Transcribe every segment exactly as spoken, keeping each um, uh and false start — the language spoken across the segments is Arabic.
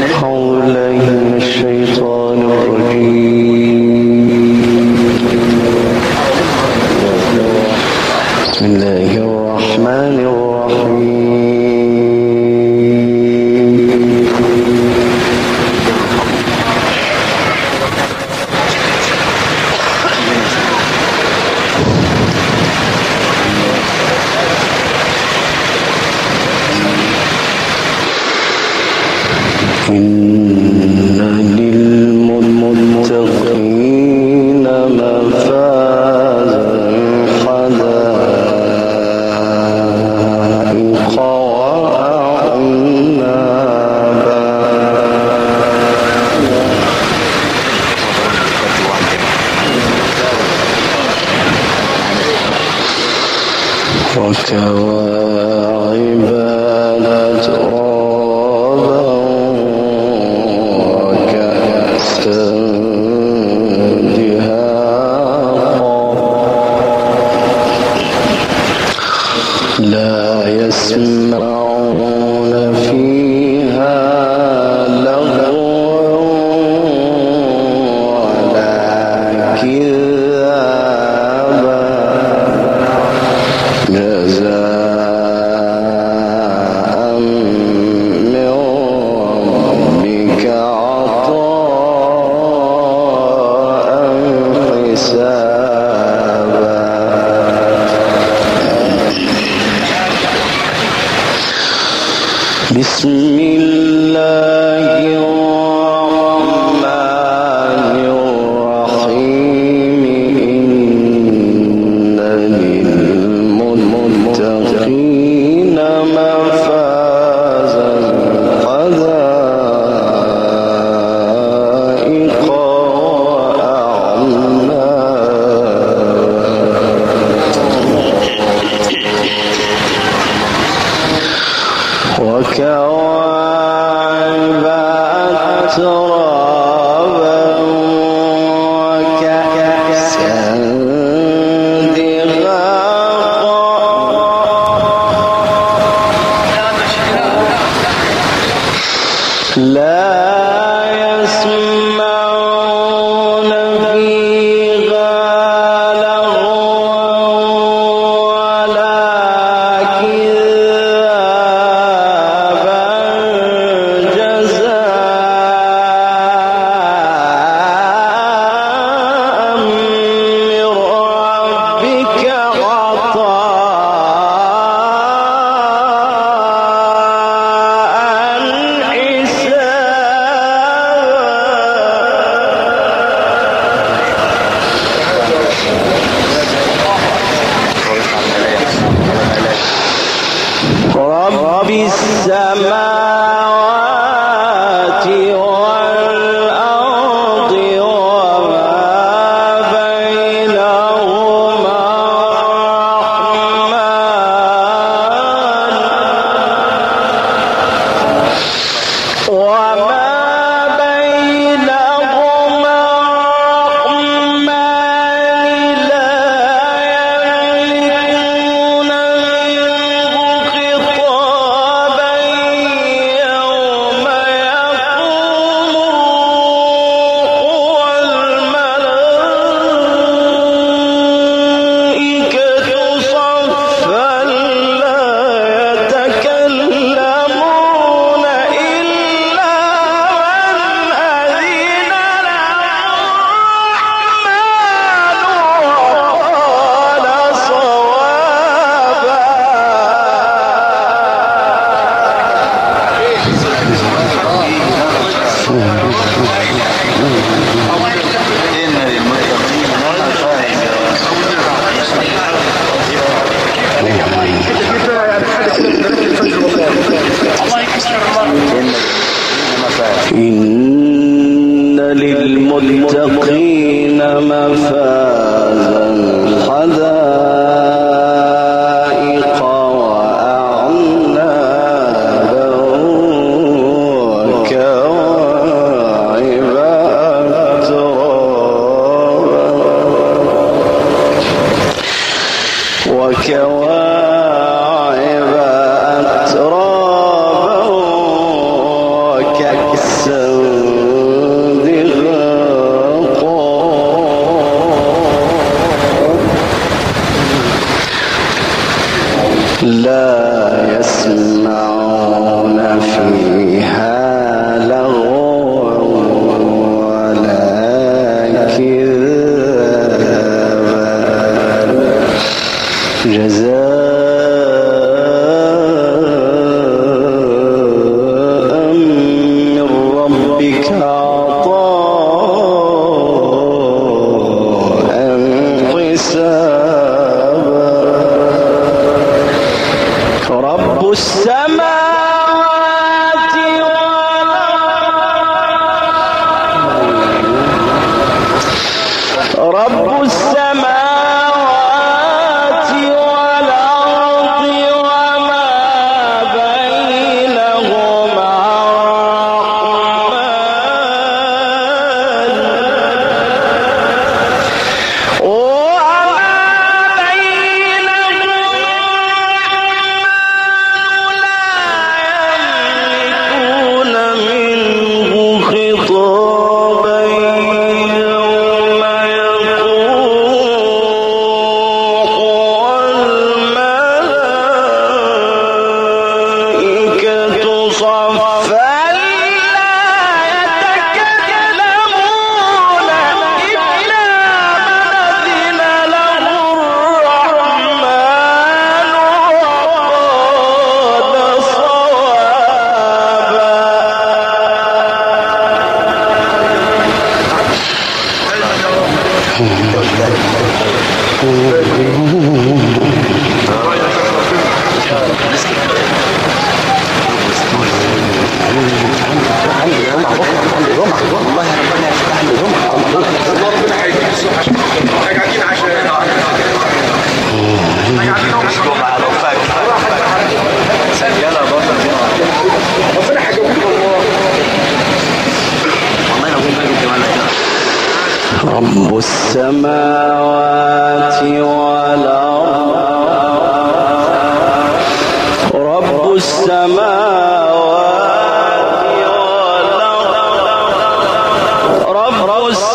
إن للمتقين مفازا حدائق وأعنابا وكواعب أترابا وكواعب أترابا وكأسا لا يسمعون فيها لغوا ولا كذابا جزاء من ربك عطاء حسابا رب السماوات والأرض رب السماوات والأرض وما بينهما رب السماوات والأرض رب السماوات والأرض رب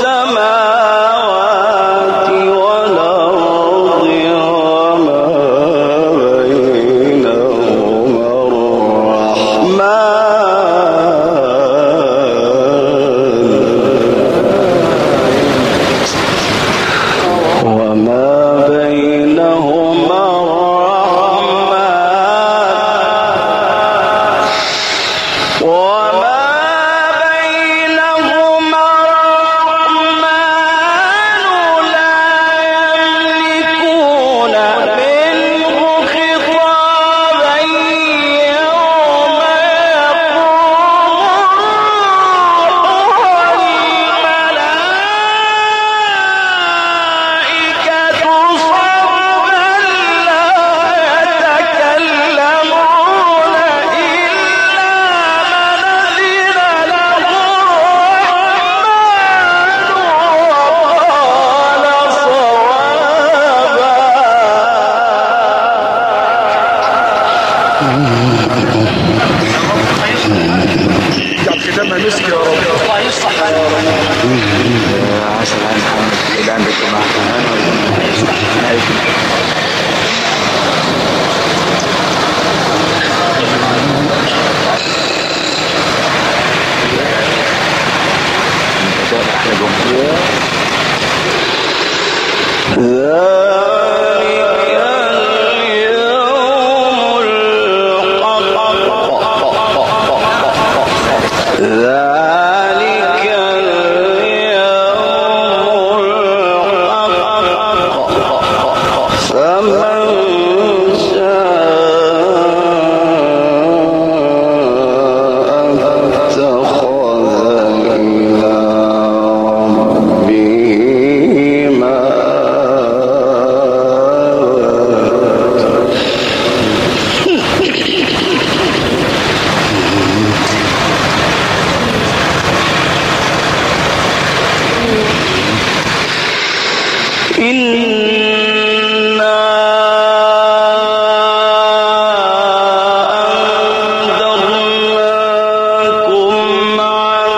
السماوات والأرض وما بينهما الرحمن وما بينهما الرحمن وما بينهما الرحمن لا يملكون منه خطابا يوم يقوم الملائكة صفا لا يتكلمون إلا من أذن له الرحمن وقال اجعل ختامها مسك يا رب. الله يصلح يا رب. عسل عين محمد اللي عندك ذلك اليوم الحق فمن شاء اتخذ إلى ربه إنا أنذرناكم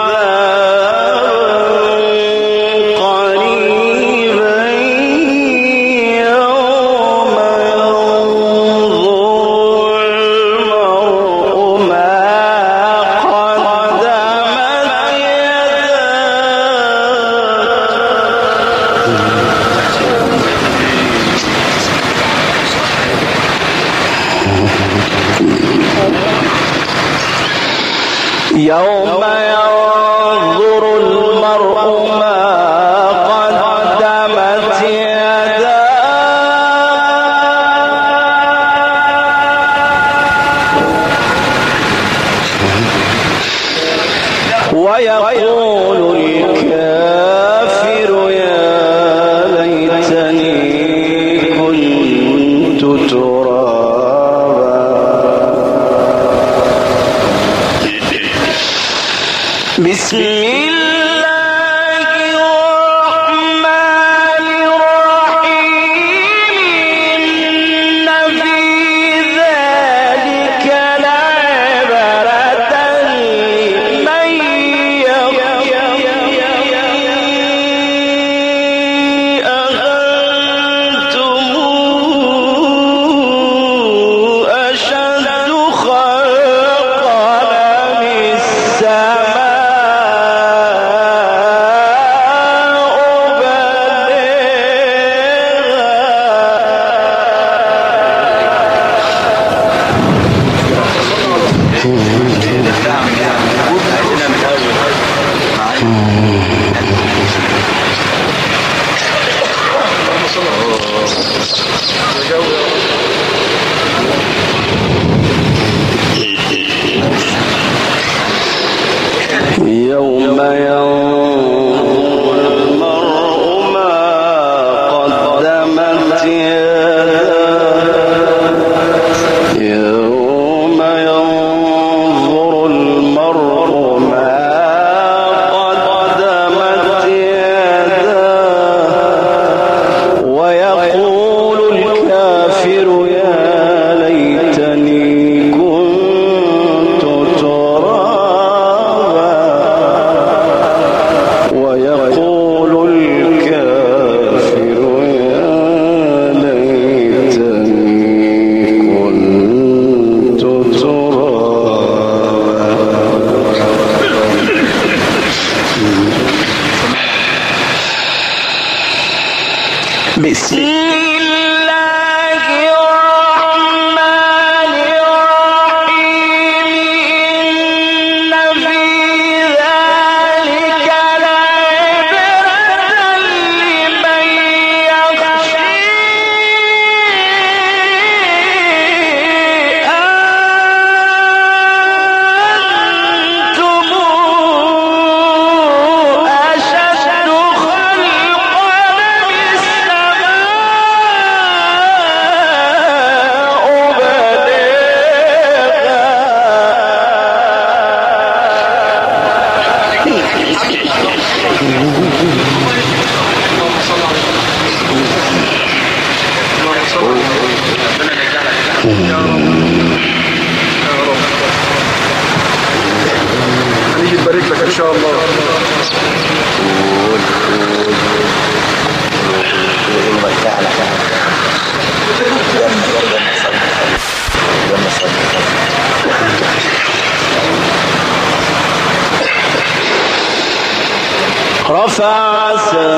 رفع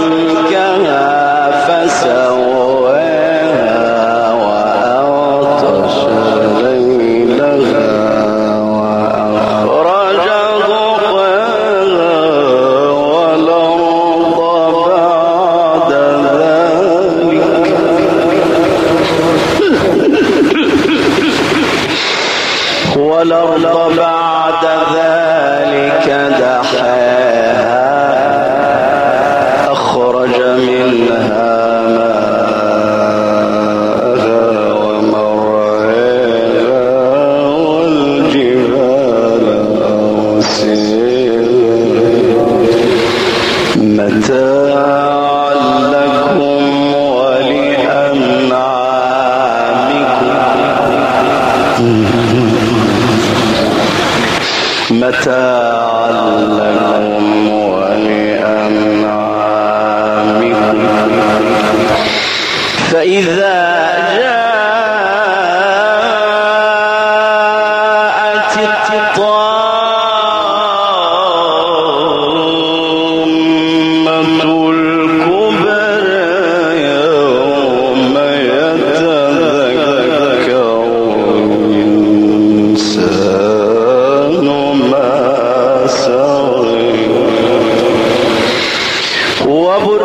سمكها فسواها وأغطش ليلها وأخرج ضحاها والأرض بعد ذلك والأرض بعد ذلك دحاها أخرج منها ماءها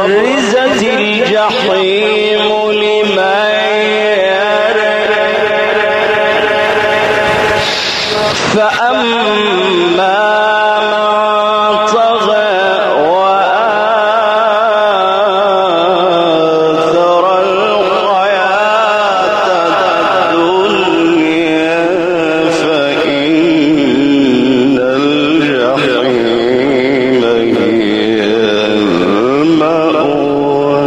وبرزت الجحيم لمن يرى فأما من طغى وآثر الحياة الدنيا فإن الجحيم هي المأوى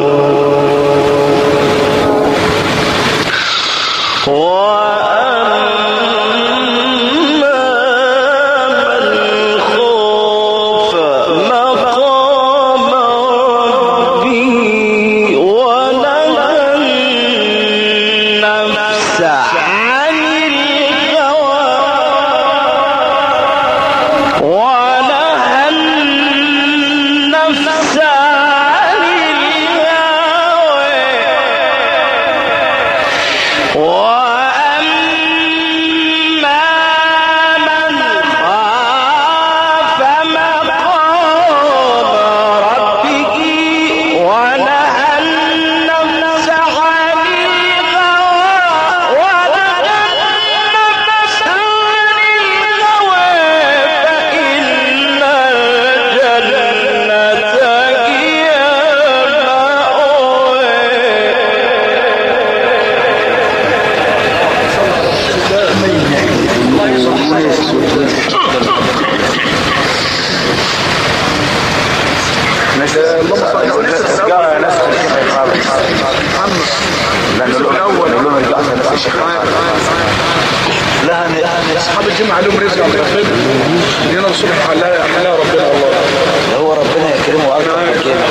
اصحاب الجمعه لهم رزق لنا الصبح حلاها حلاها ربنا الله هو ربنا يكرمه اكتر من كده.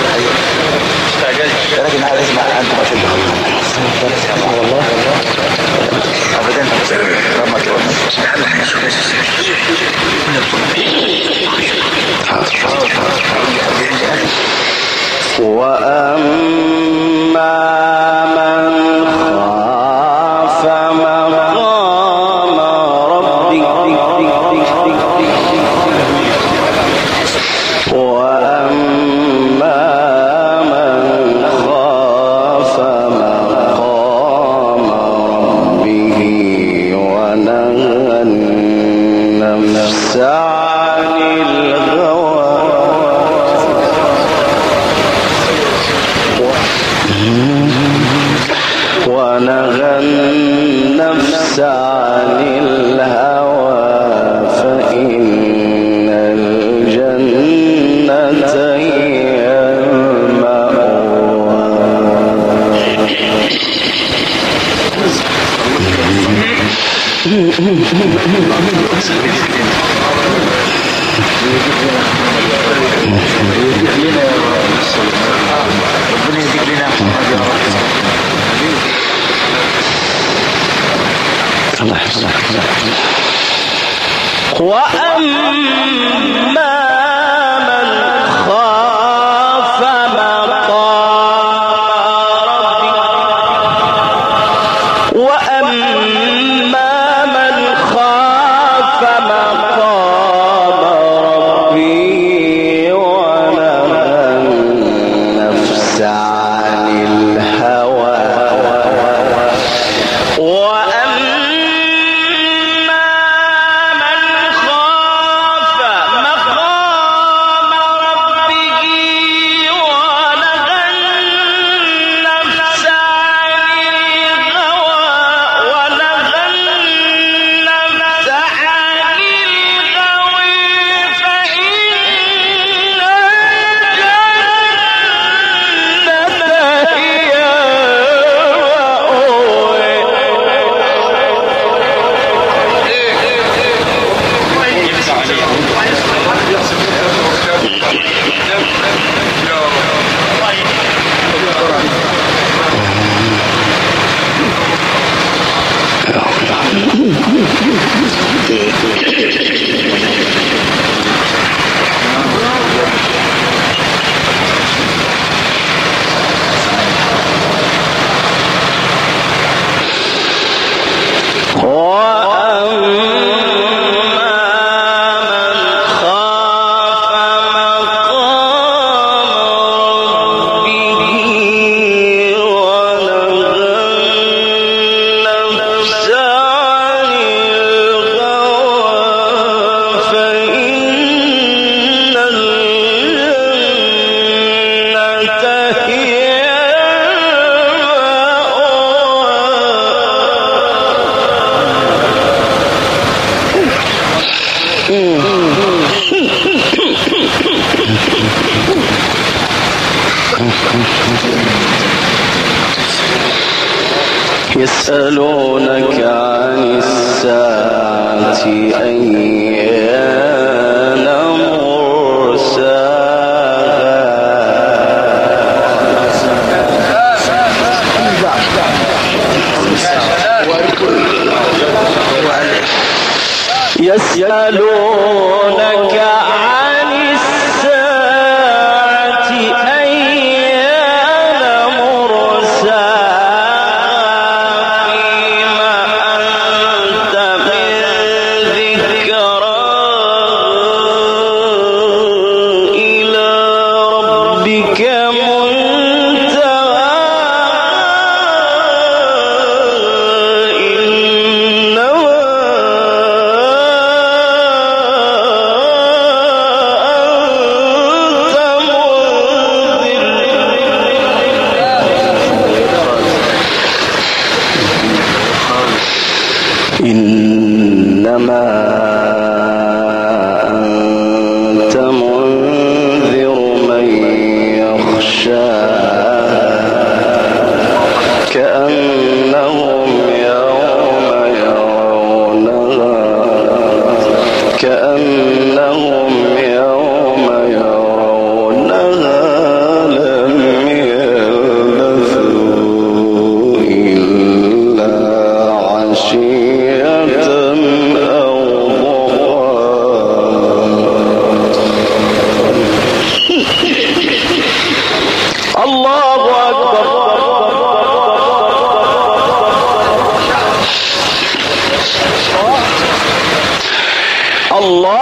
لكن عايز اسمع انت ما شاء الله والله ابدا ما تقولش وأما من خاف مقام ربه وأما من خاف مقام ربه ونهى النفس عن الهوى ونهى النفس عن الهوى فإن الجنة هي المأوى. ربنا يهديك لنا يا محمد يا رب. الله الله وأما من خاف مقام ربه وأما من خاف مقام ربه ونهى النفس عن الهوى وأما من خاف مقام يسألونك عن الساعة أيان مرساها يسألونك عن الساعة أيان مرساها فيما أنت من ذكرها إلى ربك منتهاها إنما أنت منذر من يخشاها كأنهم يوم يرونها كأنهم يوم يرونها لم يلبثوا إلا عشية أو ضحاها. الله أكبر. الله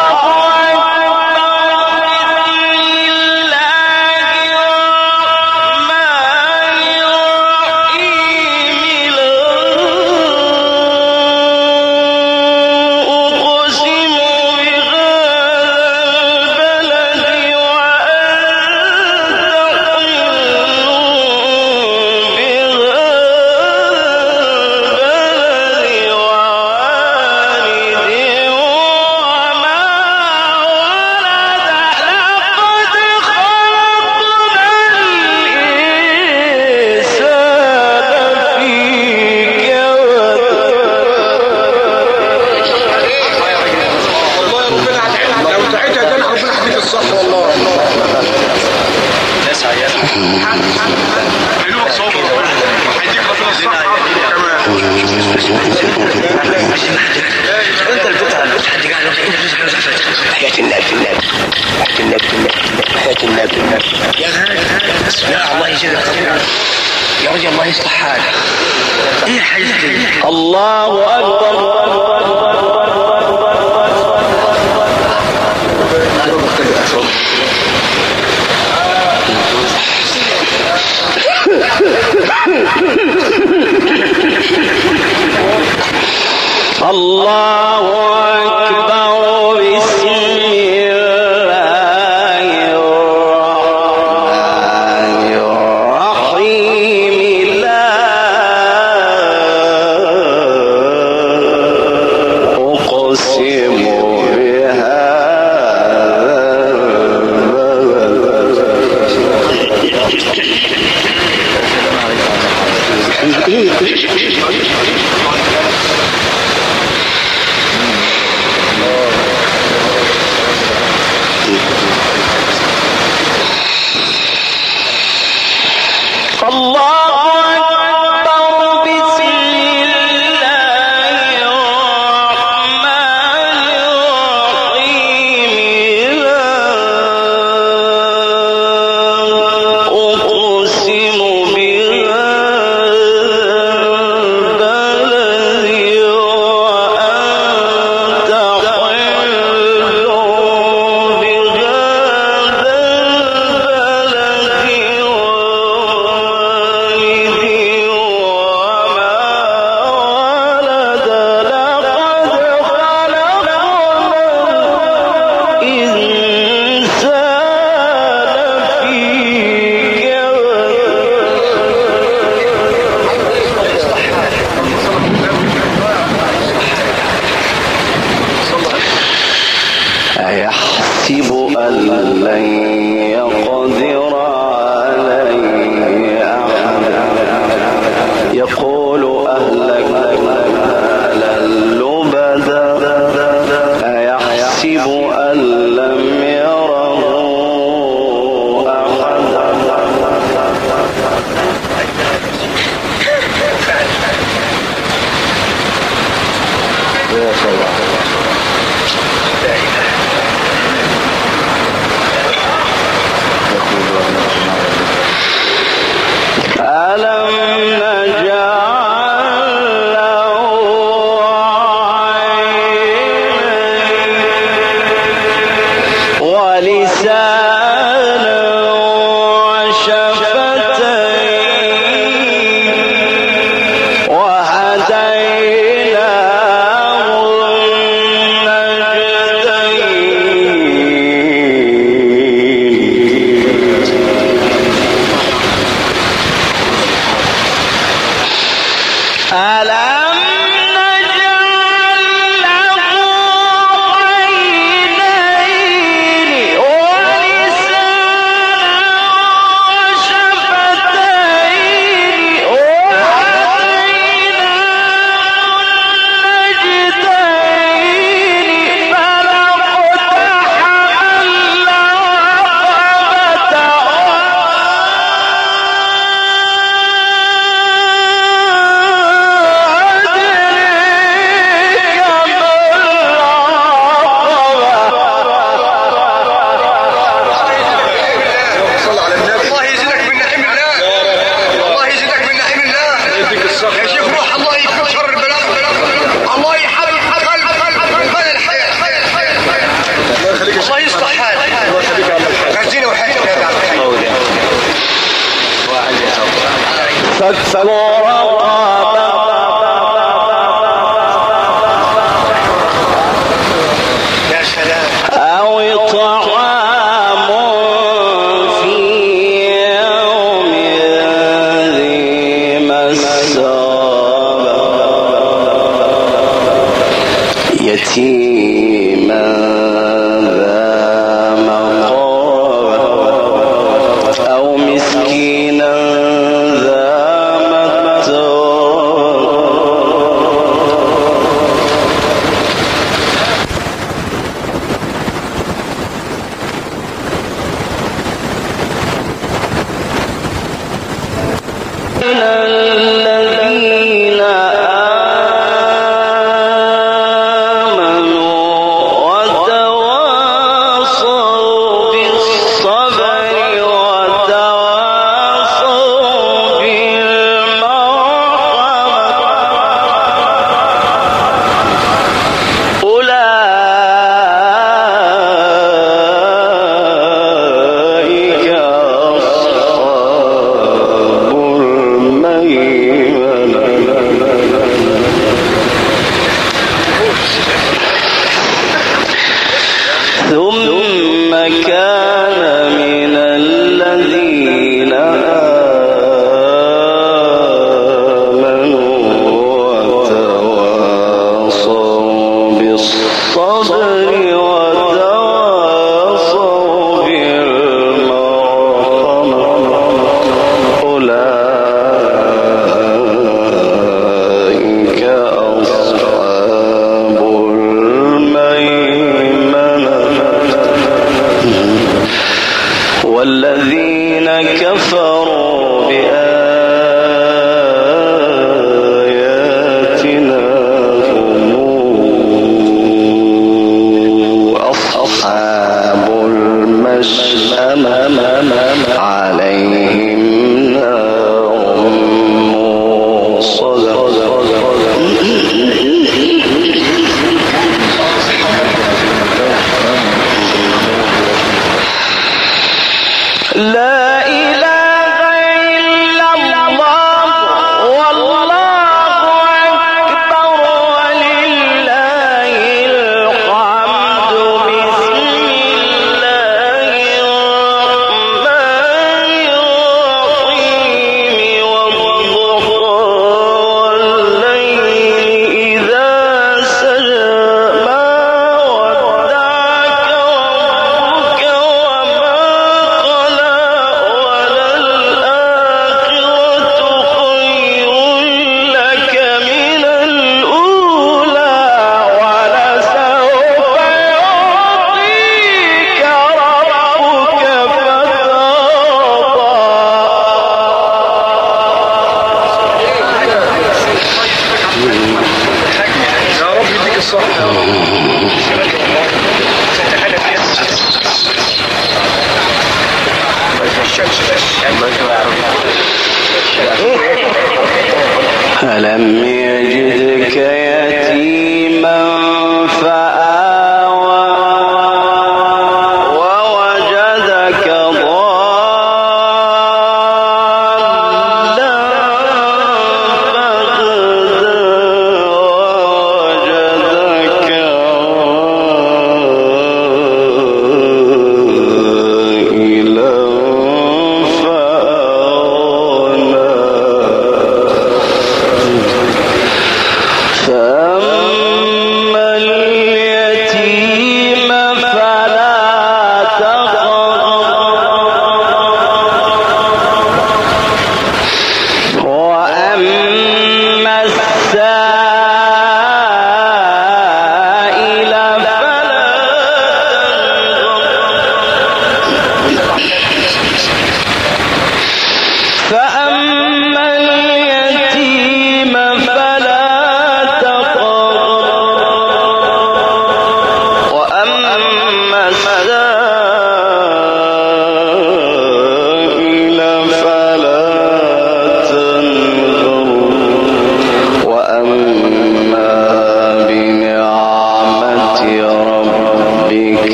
انت اللي بتتعب حد قال حياة النبي حياة النبي حياة النبي يا غالي لا الله يجزاك يا رجل الله يصلح حالك. ايه حياتي الله أكبر. الله أكبر. بسم الله الرحمن الرحيم. لا أقسم أيحسب أن لن يقدر عليه ولسانا وشفتين وهديناه النجدين. ألم فاكفروا رقابة أو طعام في يوم ذي مسغبة يتيما ذا مقربة أو مسكينا الذين آمنوا وتواصوا بالصبر وتواصوا بالمرحمة أولئك ثم كان من الذين آمنوا وتواصوا بالصبر وتواصوا بالمرحمة أولئك أصحاب والذين كفروا بآياتنا هم أصحاب المشأمة عليهم نار موصدة. لا إله إلا الله والله أكبر ولله الحمد. بسم الله الرحمن الرحيم والضحى والليل إذا سجى ما ودعك ربك وما ألم يجدك يتيما فآوى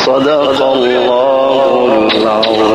صدق الله العظيم.